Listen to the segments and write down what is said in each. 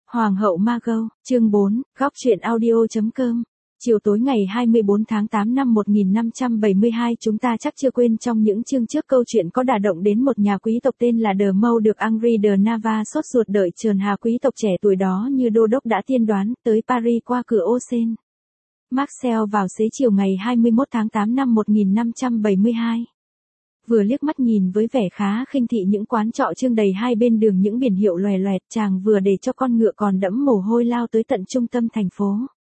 Hoàng hậu Margot, chương 4, góc truyện audio.com. Chiều tối ngày 24 tháng 8 năm 1572 chúng ta chắc chưa quên trong những chương trước câu chuyện có đả động đến một nhà quý tộc tên là De Mâu được Henri de Navarre sốt ruột đợi trườn hà quý tộc trẻ tuổi đó như đô đốc đã tiên đoán tới Paris qua cửa ô Seine. Marseille vào xế chiều ngày 21 tháng 8 năm 1572. Vừa liếc mắt nhìn với vẻ khá khinh thị những quán trọ trưng đầy hai bên đường những biển hiệu lòe loẹt, chàng vừa để cho con ngựa còn đẫm mồ hôi lao tới tận trung tâm thành phố.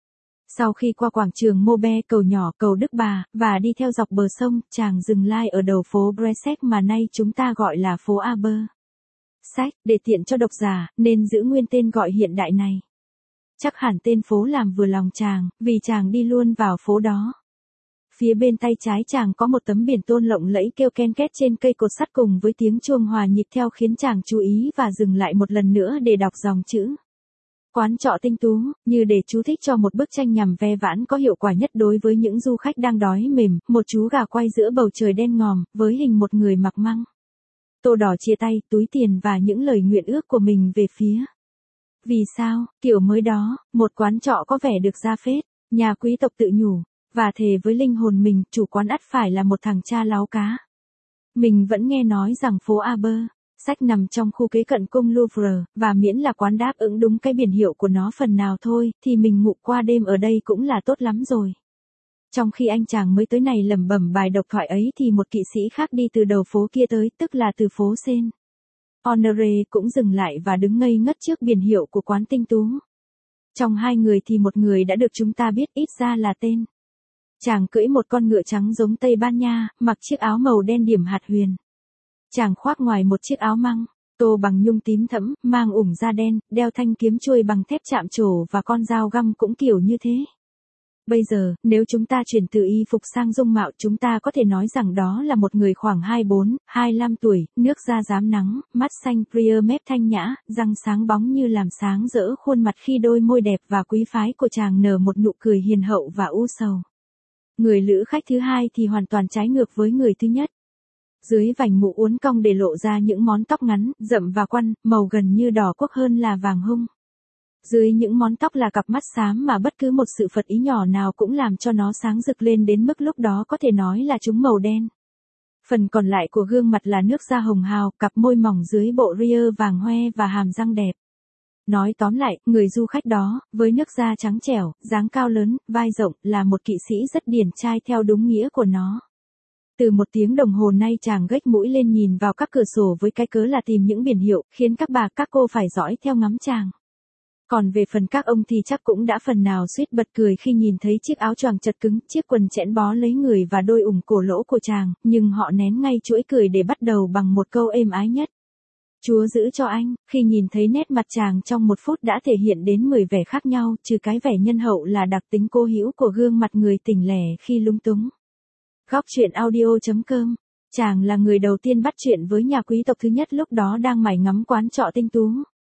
Sau khi qua quảng trường Maubert, cầu nhỏ, cầu Đức Bà, và đi theo dọc bờ sông, chàng dừng lai ở đầu phố Brexit mà nay chúng ta gọi là phố Aber. Sách, để tiện cho độc giả, nên giữ nguyên tên gọi hiện đại này. Chắc hẳn tên phố làm vừa lòng chàng, vì chàng đi luôn vào phố đó. Phía bên tay trái chàng có một tấm biển tôn lộng lẫy kêu ken két trên cây cột sắt cùng với tiếng chuông hòa nhịp theo khiến chàng chú ý và dừng lại một lần nữa để đọc dòng chữ. Quán trọ tinh tú, như để chú thích cho một bức tranh nhằm ve vãn có hiệu quả nhất đối với những du khách đang đói mềm, một chú gà quay giữa bầu trời đen ngòm, với hình một người mặc măng tô đỏ chia tay, túi tiền và những lời nguyện ước của mình về phía. Vì sao, kiểu mới đó, một quán trọ có vẻ được ra phết, nhà quý tộc tự nhủ, và thề với linh hồn mình, chủ quán ắt phải là một thằng cha láo cá. Mình vẫn nghe nói rằng phố Aber, sách nằm trong khu kế cận cung Louvre, và miễn là quán đáp ứng đúng cái biển hiệu của nó phần nào thôi, thì mình ngủ qua đêm ở đây cũng là tốt lắm rồi. Trong khi anh chàng mới tới này lẩm bẩm bài độc thoại ấy thì một kỵ sĩ khác đi từ đầu phố kia tới, tức là từ phố Seine. Honoré cũng dừng lại và đứng ngây ngất trước biển hiệu của quán tinh tú. Trong hai người thì một người đã được chúng ta biết ít ra là tên. Chàng cưỡi một con ngựa trắng giống Tây Ban Nha, mặc chiếc áo màu đen điểm hạt huyền. Chàng khoác ngoài một chiếc áo măng, tô bằng nhung tím thẫm, mang ủng da đen, đeo thanh kiếm chuôi bằng thép chạm trổ và con dao găm cũng kiểu như thế. Bây giờ, nếu chúng ta chuyển từ y phục sang dung mạo chúng ta có thể nói rằng đó là một người khoảng 24, 25 tuổi, nước da rám nắng, mắt xanh clear mép thanh nhã, răng sáng bóng như làm sáng rỡ khuôn mặt khi đôi môi đẹp và quý phái của chàng nở một nụ cười hiền hậu và u sầu. Người lữ khách thứ hai thì hoàn toàn trái ngược với người thứ nhất. Dưới vành mũ uốn cong để lộ ra những món tóc ngắn, rậm và quăn, màu gần như đỏ cuốc hơn là vàng hung. Dưới những món tóc là cặp mắt xám mà bất cứ một sự phật ý nhỏ nào cũng làm cho nó sáng rực lên đến mức lúc đó có thể nói là chúng màu đen. Phần còn lại của gương mặt là nước da hồng hào, cặp môi mỏng dưới bộ ria vàng hoe và hàm răng đẹp. Nói tóm lại, người du khách đó, với nước da trắng trẻo, dáng cao lớn, vai rộng, là một kỵ sĩ rất điển trai theo đúng nghĩa của nó. Từ một tiếng đồng hồ nay chàng gếch mũi lên nhìn vào các cửa sổ với cái cớ là tìm những biển hiệu, khiến các bà các cô phải dõi theo ngắm chàng. Còn về phần các ông thì chắc cũng đã phần nào suýt bật cười khi nhìn thấy chiếc áo choàng chật cứng, chiếc quần chẽn bó lấy người và đôi ủng cổ lỗ của chàng, nhưng họ nén ngay chuỗi cười để bắt đầu bằng một câu êm ái nhất. Chúa giữ cho anh, khi nhìn thấy nét mặt chàng trong một phút đã thể hiện đến 10 vẻ khác nhau, trừ cái vẻ nhân hậu là đặc tính cố hữu của gương mặt người tỉnh lẻ khi lúng túng. Góc truyện audio.com. Chàng là người đầu tiên bắt chuyện với nhà quý tộc thứ nhất lúc đó đang mải ngắm quán trọ tinh tú.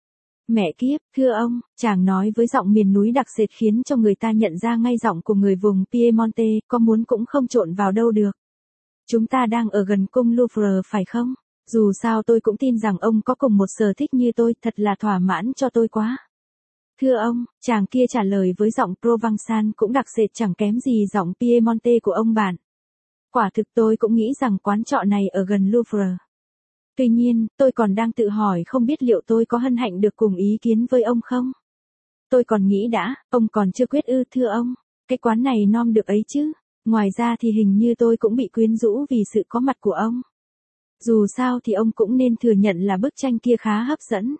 Mẹ kiếp, thưa ông, chàng nói với giọng miền núi đặc sệt khiến cho người ta nhận ra ngay giọng của người vùng Piemonte, có muốn cũng không trộn vào đâu được. Chúng ta đang ở gần cung Louvre phải không? Dù sao tôi cũng tin rằng ông có cùng một sở thích như tôi, thật là thỏa mãn cho tôi quá. Thưa ông, chàng kia trả lời với giọng Provençal cũng đặc sệt chẳng kém gì giọng Piemonte của ông bạn. Quả thực tôi cũng nghĩ rằng quán trọ này ở gần Louvre. Tuy nhiên, tôi còn đang tự hỏi không biết liệu tôi có hân hạnh được cùng ý kiến với ông không? Tôi còn nghĩ đã, ông còn chưa quyết ư thưa ông, cái quán này nom được ấy chứ. Ngoài ra thì hình như tôi cũng bị quyến rũ vì sự có mặt của ông. Dù sao thì ông cũng nên thừa nhận là bức tranh kia khá hấp dẫn.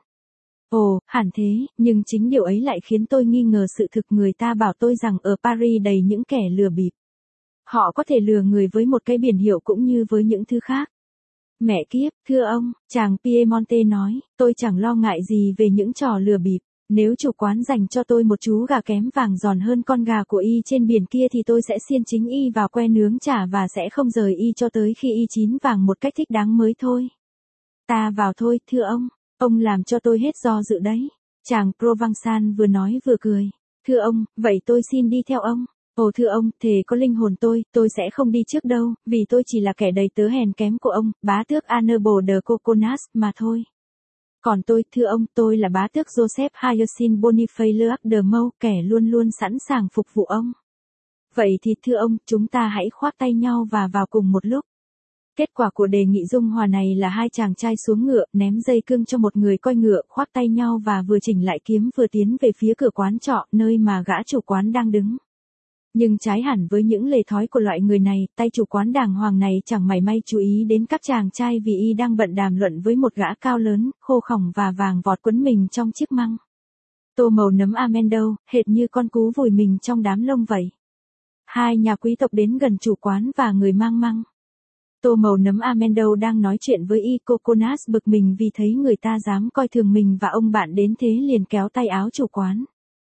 Ồ, hẳn thế, nhưng chính điều ấy lại khiến tôi nghi ngờ sự thực người ta bảo tôi rằng ở Paris đầy những kẻ lừa bịp. Họ có thể lừa người với một cái biển hiệu cũng như với những thứ khác. Mẹ kiếp, thưa ông, chàng Piemonte nói, tôi chẳng lo ngại gì về những trò lừa bịp. Nếu chủ quán dành cho tôi một chú gà kém vàng giòn hơn con gà của y trên biển kia thì tôi sẽ xiên chính y vào que nướng chả và sẽ không rời y cho tới khi y chín vàng một cách thích đáng mới thôi. Ta vào thôi, thưa ông làm cho tôi hết do dự đấy. Chàng Provençal vừa nói vừa cười. Thưa ông, vậy tôi xin đi theo ông. Ồ thưa ông, thề có linh hồn tôi sẽ không đi trước đâu, vì tôi chỉ là kẻ đầy tớ hèn kém của ông, bá tước Honorable de Coconas, mà thôi. Còn tôi, thưa ông, tôi là bá tước Joseph Hyacinth Boniface Le de Meaux, kẻ luôn luôn sẵn sàng phục vụ ông. Vậy thì thưa ông, chúng ta hãy khoác tay nhau và vào cùng một lúc. Kết quả của đề nghị dung hòa này là hai chàng trai xuống ngựa, ném dây cương cho một người coi ngựa, khoác tay nhau và vừa chỉnh lại kiếm vừa tiến về phía cửa quán trọ, nơi mà gã chủ quán đang đứng. Nhưng trái hẳn với những lề thói của loại người này, tay chủ quán đàng hoàng này chẳng mảy may chú ý đến các chàng trai vì y đang bận đàm luận với một gã cao lớn, khô khỏng và vàng vọt quấn mình trong chiếc măng tô màu nấm amendo, hệt như con cú vùi mình trong đám lông vậy. Hai nhà quý tộc đến gần chủ quán và người mang măng tô màu nấm amendo đang nói chuyện với y. Coconas bực mình vì thấy người ta dám coi thường mình và ông bạn đến thế liền kéo tay áo chủ quán.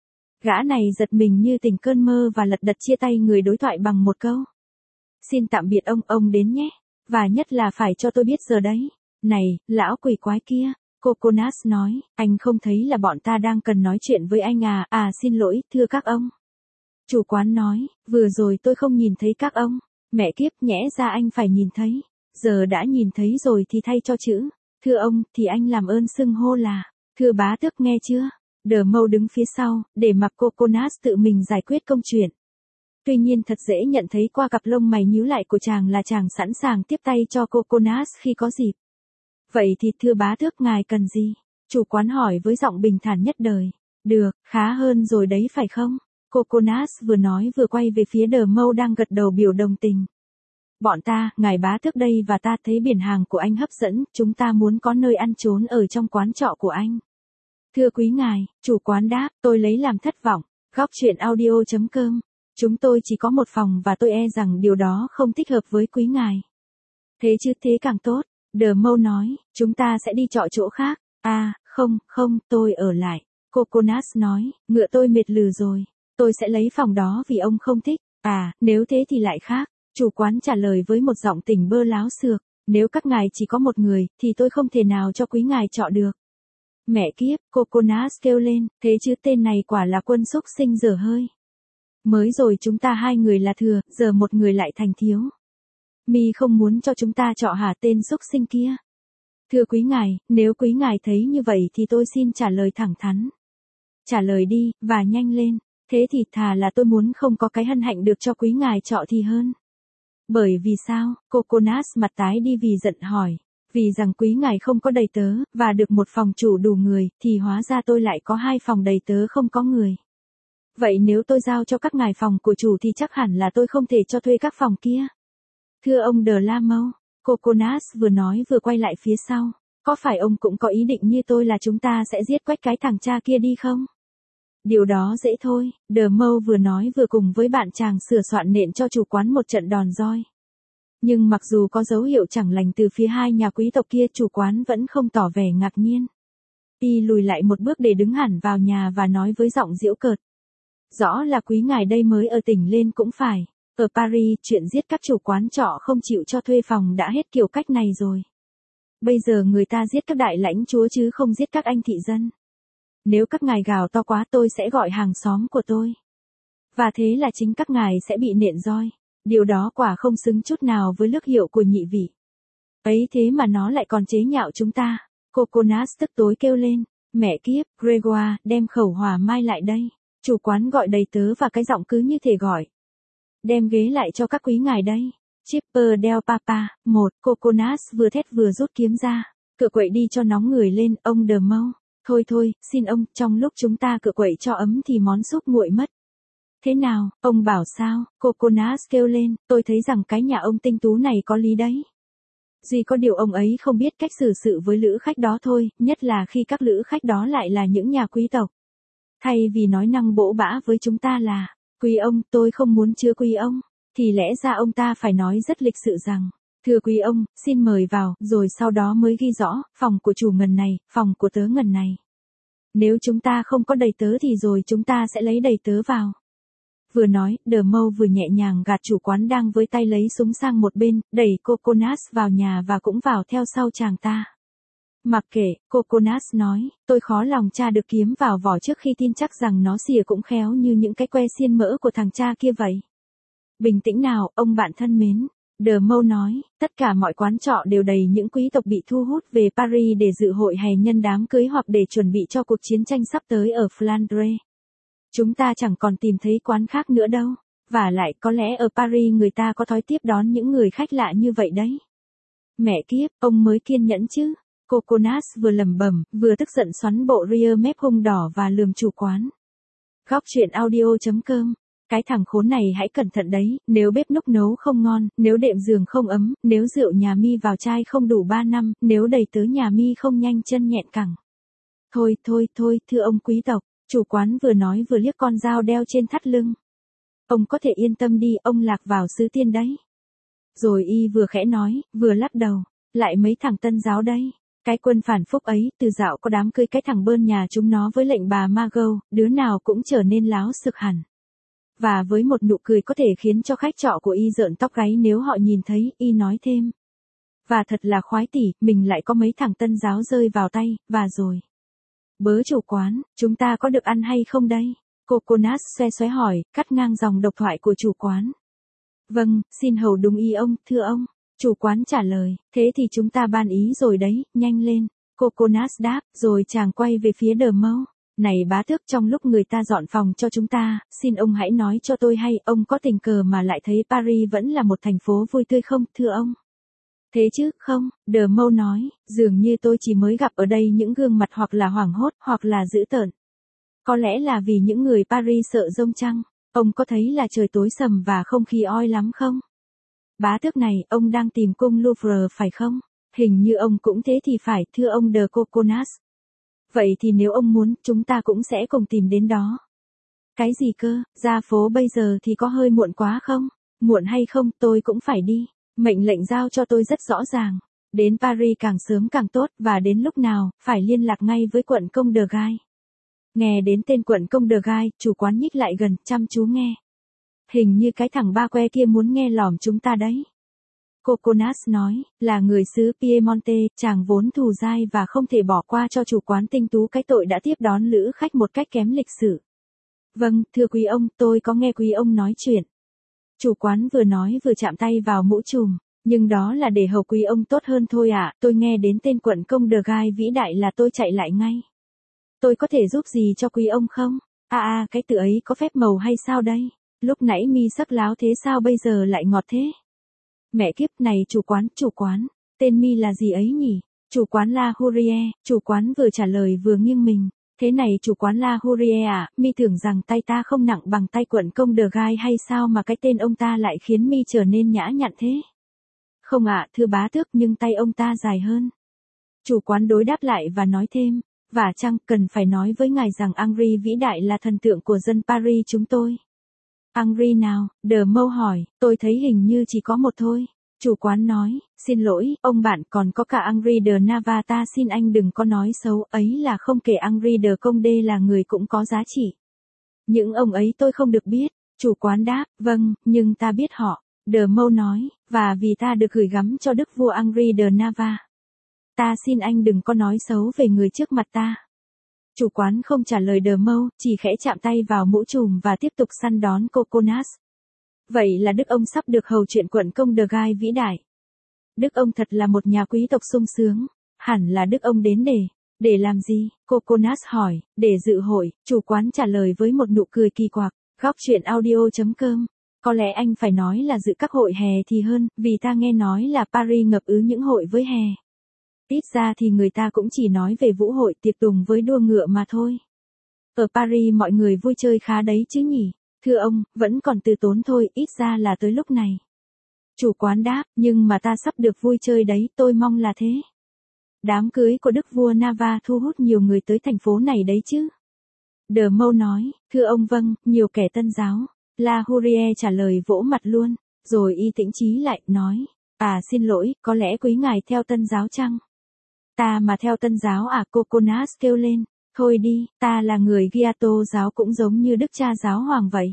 Gã này giật mình như tỉnh cơn mơ và lật đật chia tay người đối thoại bằng một câu. Xin tạm biệt ông đến nhé. Và nhất là phải cho tôi biết giờ đấy. Này, lão quỷ quái kia, Coconas nói, anh không thấy là bọn ta đang cần nói chuyện với anh à? À xin lỗi, thưa các ông. Chủ quán nói, vừa rồi tôi không nhìn thấy các ông. Mẹ kiếp, nhẽ ra anh phải nhìn thấy. Giờ đã nhìn thấy rồi thì thay cho chữ. Thưa ông, thì anh làm ơn xưng hô là, thưa bá tước nghe chưa? De Meaux đứng phía sau, để mặc Coconas tự mình giải quyết công chuyện. Tuy nhiên thật dễ nhận thấy qua cặp lông mày nhíu lại của chàng là chàng sẵn sàng tiếp tay cho Coconas khi có dịp. Vậy thì thưa bá tước ngài cần gì? Chủ quán hỏi với giọng bình thản nhất đời. Được, khá hơn rồi đấy phải không? Coconas vừa nói vừa quay về phía De Meaux đang gật đầu biểu đồng tình. Bọn ta, ngài bá tước đây và ta thấy biển hàng của anh hấp dẫn, chúng ta muốn có nơi ăn trốn ở trong quán trọ của anh. Thưa quý ngài, chủ quán đáp, tôi lấy làm thất vọng. Góc truyện audio.com. Chúng tôi chỉ có một phòng và tôi e rằng điều đó không thích hợp với quý ngài. Thế chứ thế càng tốt. De Meaux nói, chúng ta sẽ đi trọ chỗ khác. À, không, tôi ở lại. Coconas nói, ngựa tôi mệt lử rồi. Tôi sẽ lấy phòng đó vì ông không thích. À, nếu thế thì lại khác. Chủ quán trả lời với một giọng tỉnh bơ láo xược. Nếu các ngài chỉ có một người, thì tôi không thể nào cho quý ngài trọ được. Mẹ kiếp, Coconas kêu lên, thế chứ tên này quả là quân xúc sinh dở hơi. Mới rồi chúng ta hai người là thừa, giờ một người lại thành thiếu. Mi không muốn cho chúng ta trọ hả tên xúc sinh kia? Thưa quý ngài, nếu quý ngài thấy như vậy thì tôi xin trả lời thẳng thắn. Trả lời đi, và nhanh lên, thế thì thà là tôi muốn không có cái hân hạnh được cho quý ngài trọ thì hơn. Bởi vì sao? Coconas mặt tái đi vì giận hỏi. Vì rằng quý ngài không có đầy tớ, và được một phòng chủ đủ người, thì hóa ra tôi lại có hai phòng đầy tớ không có người. Vậy nếu tôi giao cho các ngài phòng của chủ thì chắc hẳn là tôi không thể cho thuê các phòng kia. Thưa ông de la Meaux, Coconas vừa nói vừa quay lại phía sau. Có phải ông cũng có ý định như tôi là chúng ta sẽ giết quách cái thằng cha kia đi không? Điều đó dễ thôi, De Meaux vừa nói vừa cùng với bạn chàng sửa soạn nện cho chủ quán một trận đòn roi. Nhưng mặc dù có dấu hiệu chẳng lành từ phía hai nhà quý tộc kia, chủ quán vẫn không tỏ vẻ ngạc nhiên. Y lùi lại một bước để đứng hẳn vào nhà và nói với giọng giễu cợt. Rõ là quý ngài đây mới ở tỉnh lên cũng phải. Ở Paris, chuyện giết các chủ quán trọ không chịu cho thuê phòng đã hết kiểu cách này rồi. Bây giờ người ta giết các đại lãnh chúa chứ không giết các anh thị dân. Nếu các ngài gào to quá tôi sẽ gọi hàng xóm của tôi. Và thế là chính các ngài sẽ bị nện roi. Điều đó quả không xứng chút nào với lước hiệu của nhị vị. Ấy thế mà nó lại còn chế nhạo chúng ta. Coconas tức tối kêu lên. Mẹ kiếp, Grégoire, đem khẩu hỏa mai lại đây. Chủ quán gọi đầy tớ và cái giọng cứ như thể gọi. Đem ghế lại cho các quý ngài đây. Chipper del Papa, một, Coconas vừa thét vừa rút kiếm ra. Cựa quậy đi cho nóng người lên, ông De Meaux. Thôi, xin ông, trong lúc chúng ta cựa quậy cho ấm thì món súp nguội mất. Thế nào, ông bảo sao? Coconas kêu lên, tôi thấy rằng cái nhà ông tinh tú này có lý đấy. Duy có điều ông ấy không biết cách xử sự với lữ khách đó thôi, nhất là khi các lữ khách đó lại là những nhà quý tộc. Thay vì nói năng bỗ bã với chúng ta là, quý ông, tôi không muốn chứa quý ông, thì lẽ ra ông ta phải nói rất lịch sự rằng, thưa quý ông, xin mời vào, rồi sau đó mới ghi rõ, phòng của chủ ngần này, phòng của tớ ngần này. Nếu chúng ta không có đầy tớ thì rồi chúng ta sẽ lấy đầy tớ vào. Vừa nói, De Meaux vừa nhẹ nhàng gạt chủ quán đang với tay lấy súng sang một bên, đẩy Coconas vào nhà và cũng vào theo sau chàng ta. Mặc kệ, Coconas nói, tôi khó lòng tra được kiếm vào vỏ trước khi tin chắc rằng nó xìa cũng khéo như những cái que xiên mỡ của thằng cha kia vậy. Bình tĩnh nào, ông bạn thân mến. The Mâu nói, tất cả mọi quán trọ đều đầy những quý tộc bị thu hút về Paris để dự hội hè nhân đám cưới hoặc để chuẩn bị cho cuộc chiến tranh sắp tới ở Flandre. Chúng ta chẳng còn tìm thấy quán khác nữa đâu. Và lại có lẽ ở Paris người ta có thói tiếp đón những người khách lạ như vậy đấy. Mẹ kiếp, ông mới kiên nhẫn chứ. Coconuts vừa lẩm bẩm, vừa tức giận xoắn bộ rear mép hung đỏ và lườm chủ quán. Góc truyện audio.com. Cái thằng khốn này hãy cẩn thận đấy, nếu bếp núc nấu không ngon, nếu đệm giường không ấm, nếu rượu nhà mi vào chai không đủ 3 năm, nếu đầy tớ nhà mi không nhanh chân nhẹn cẳng. Thôi, thưa ông quý tộc, chủ quán vừa nói vừa liếc con dao đeo trên thắt lưng. Ông có thể yên tâm đi, ông lạc vào xứ tiên đấy. Rồi y vừa khẽ nói, vừa lắc đầu, lại mấy thằng tân giáo đây. Cái quân phản phúc ấy, từ dạo có đám cưới cái thằng bơn nhà chúng nó với lệnh bà Margot, đứa nào cũng trở nên láo sực hẳn. Và với một nụ cười có thể khiến cho khách trọ của y rợn tóc gáy nếu họ nhìn thấy, y nói thêm. Và thật là khoái tỉ, mình lại có mấy thằng tân giáo rơi vào tay, và rồi. Bớ chủ quán, chúng ta có được ăn hay không đây? Coconuts xoe hỏi, cắt ngang dòng độc thoại của chủ quán. Vâng, xin hầu đúng ý ông, thưa ông. Chủ quán trả lời, thế thì chúng ta ban ý rồi đấy, nhanh lên. Coconuts đáp, rồi chàng quay về phía The Mâu. Này bá tước, trong lúc người ta dọn phòng cho chúng ta, xin ông hãy nói cho tôi hay, ông có tình cờ mà lại thấy Paris vẫn là một thành phố vui tươi không, thưa ông? Thế chứ, không, The Mâu nói, dường như tôi chỉ mới gặp ở đây những gương mặt hoặc là hoảng hốt, hoặc là dữ tợn. Có lẽ là vì những người Paris sợ rông chăng? Ông có thấy là trời tối sầm và không khí oi lắm không? Bá tước này, ông đang tìm cung Louvre phải không? Hình như ông cũng thế thì phải, thưa ông The Coconuts. Vậy thì nếu ông muốn, chúng ta cũng sẽ cùng tìm đến đó. Cái gì cơ, ra phố bây giờ thì có hơi muộn quá không? Muộn hay không, tôi cũng phải đi. Mệnh lệnh giao cho tôi rất rõ ràng. Đến Paris càng sớm càng tốt, và đến lúc nào, phải liên lạc ngay với quận công de Gai. Nghe đến tên quận công de Gai, chủ quán nhích lại gần, chăm chú nghe. Hình như cái thằng ba que kia muốn nghe lỏm chúng ta đấy. Coconuts nói, là người xứ Piemonte, chàng vốn thù dai và không thể bỏ qua cho chủ quán tinh tú cái tội đã tiếp đón lữ khách một cách kém lịch sự. Vâng, thưa quý ông, tôi có nghe quý ông nói chuyện. Chủ quán vừa nói vừa chạm tay vào mũ trùm, nhưng đó là để hầu quý ông tốt hơn thôi ạ, tôi nghe đến tên quận công de Gai vĩ đại là tôi chạy lại ngay. Tôi có thể giúp gì cho quý ông không? Cái tự ấy có phép màu hay sao đây? Lúc nãy mi sắc láo thế sao bây giờ lại ngọt thế? Mẹ kiếp này chủ quán, tên mi là gì ấy nhỉ? Chủ quán La Hourie, chủ quán vừa trả lời vừa nghiêng mình. Thế này chủ quán La Hourie à, mi tưởng rằng tay ta không nặng bằng tay quận công de Gai hay sao mà cái tên ông ta lại khiến mi trở nên nhã nhặn thế? Không ạ, thưa bá tước, nhưng tay ông ta dài hơn. Chủ quán đối đáp lại và nói thêm. Và chăng, cần phải nói với ngài rằng Henri vĩ đại là thần tượng của dân Paris chúng tôi. Henri nào? The Mâu hỏi, tôi thấy hình như chỉ có một thôi. Chủ quán nói, xin lỗi, ông bạn còn có cả Henri de Navarre, xin anh đừng có nói xấu, ấy là không kể Henri de Condé là người cũng có giá trị. Những ông ấy tôi không được biết. Chủ quán đáp, vâng, nhưng ta biết họ. The Mâu nói, và vì ta được gửi gắm cho đức vua Henri de Navarre. Ta xin anh đừng có nói xấu về người trước mặt ta. Chủ quán không trả lời The Mâu, chỉ khẽ chạm tay vào mũ trùm và tiếp tục săn đón Coconuts. Vậy là đức ông sắp được hầu chuyện quận công de Gai vĩ đại. Đức ông thật là một nhà quý tộc sung sướng. Hẳn là đức ông đến để làm gì? Coconuts hỏi, để dự hội, chủ quán trả lời với một nụ cười kỳ quặc. Góc truyện audio.com. Có lẽ anh phải nói là dự các hội hè thì hơn, vì ta nghe nói là Paris ngập ứ những hội với hè. Ít ra thì người ta cũng chỉ nói về vũ hội tiệc tùng với đua ngựa mà thôi. Ở Paris mọi người vui chơi khá đấy chứ nhỉ? Thưa ông, vẫn còn từ tốn thôi, ít ra là tới lúc này. Chủ quán đáp, nhưng mà ta sắp được vui chơi đấy, tôi mong là thế. Đám cưới của đức vua Navarre thu hút nhiều người tới thành phố này đấy chứ. The Mâu nói, thưa ông vâng, nhiều kẻ tân giáo. La Hourie trả lời vỗ mặt luôn, rồi y tĩnh chí lại, nói, xin lỗi, có lẽ quý ngài theo tân giáo chăng? Ta mà theo tân giáo à? Coconuts kêu lên, thôi đi, ta là người Giato giáo cũng giống như đức cha giáo hoàng vậy.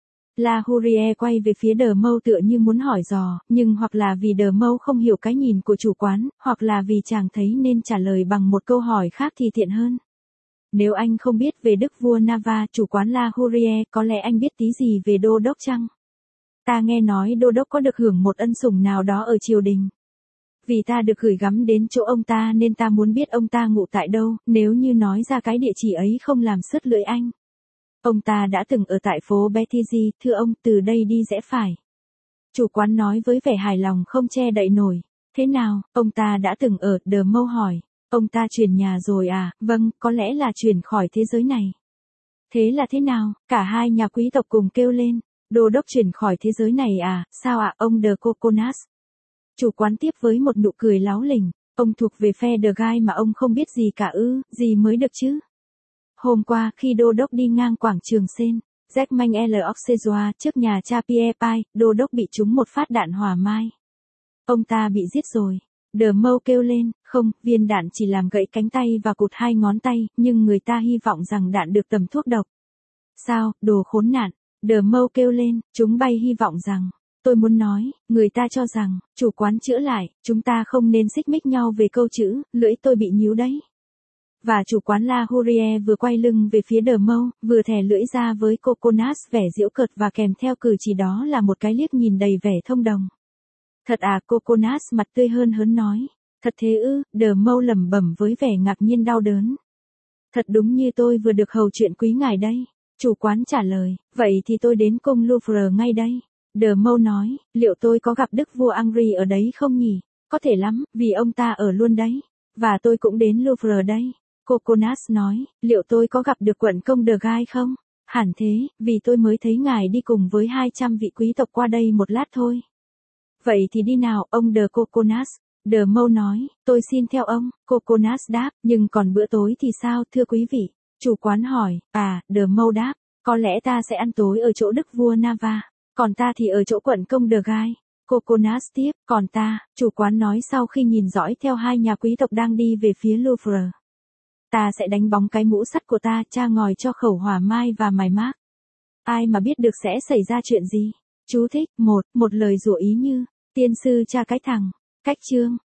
La Hourie quay về phía The Mâu tựa như muốn hỏi dò, nhưng hoặc là vì The Mâu không hiểu cái nhìn của chủ quán, hoặc là vì chàng thấy nên trả lời bằng một câu hỏi khác thì tiện hơn. Nếu anh không biết về đức vua Navarre, chủ quán La Hourie, có lẽ anh biết tí gì về đô đốc chăng? Ta nghe nói đô đốc có được hưởng một ân sủng nào đó ở triều đình. Vì ta được gửi gắm đến chỗ ông ta nên ta muốn biết ông ta ngụ tại đâu, nếu như nói ra cái địa chỉ ấy không làm sứt lưỡi anh. Ông ta đã từng ở tại phố Betty, thưa ông, từ đây đi rẽ phải. Chủ quán nói với vẻ hài lòng không che đậy nổi. Thế nào, ông ta đã từng ở, The Mâu hỏi. Ông ta chuyển nhà rồi à? Vâng, có lẽ là chuyển khỏi thế giới này. Thế là thế nào? Cả hai nhà quý tộc cùng kêu lên. Đô đốc chuyển khỏi thế giới này à? Sao ạ, ông The Coconuts? Chủ quán tiếp với một nụ cười láo lỉnh. Ông thuộc về phe The Guy mà ông không biết gì cả ư, gì mới được chứ? Hôm qua khi đô đốc đi ngang quảng trường Sen, Jackman L. Auxerrois trước nhà cha Pierre Pai, đô đốc bị trúng một phát đạn hỏa mai. Ông ta bị giết rồi. The Mâu kêu lên, không, viên đạn chỉ làm gãy cánh tay và cụt 2 ngón tay, nhưng người ta hy vọng rằng đạn được tầm thuốc độc. Sao, đồ khốn nạn. The Mâu kêu lên, chúng bay hy vọng rằng. Tôi muốn nói, người ta cho rằng, chủ quán chữa lại, chúng ta không nên xích mích nhau về câu chữ, lưỡi tôi bị nhíu đấy. Và chủ quán La Hourie vừa quay lưng về phía The Mâu, vừa thè lưỡi ra với Coconuts vẻ giễu cợt và kèm theo cử chỉ đó là một cái liếc nhìn đầy vẻ thông đồng. Thật à, Coconuts mặt tươi hơn hớn nói. Thật thế ư, The Mâu lẩm bẩm với vẻ ngạc nhiên đau đớn. Thật đúng như tôi vừa được hầu chuyện quý ngài đây. Chủ quán trả lời, vậy thì tôi đến cung Louvre ngay đây. The Mâu nói, liệu tôi có gặp đức vua Henri ở đấy không nhỉ? Có thể lắm, vì ông ta ở luôn đấy. Và tôi cũng đến Louvre đây. Coconuts nói, liệu tôi có gặp được quận công The Guy không? Hẳn thế, vì tôi mới thấy ngài đi cùng với 200 vị quý tộc qua đây một lát thôi. Vậy thì đi nào, ông The Coconuts. The Mâu nói, tôi xin theo ông. Coconuts đáp, nhưng còn bữa tối thì sao, thưa quý vị? Chủ quán hỏi, The Mâu đáp, có lẽ ta sẽ ăn tối ở chỗ đức vua Nava, còn ta thì ở chỗ quận công The Guy. Coconuts tiếp, còn ta, chủ quán nói sau khi nhìn dõi theo hai nhà quý tộc đang đi về phía Louvre. Ta sẽ đánh bóng cái mũ sắt của ta, tra ngòi cho khẩu hỏa mai và mài mác. Ai mà biết được sẽ xảy ra chuyện gì? Chú thích, một lời rủa ý như, tiên sư tra cái thằng, cách chương.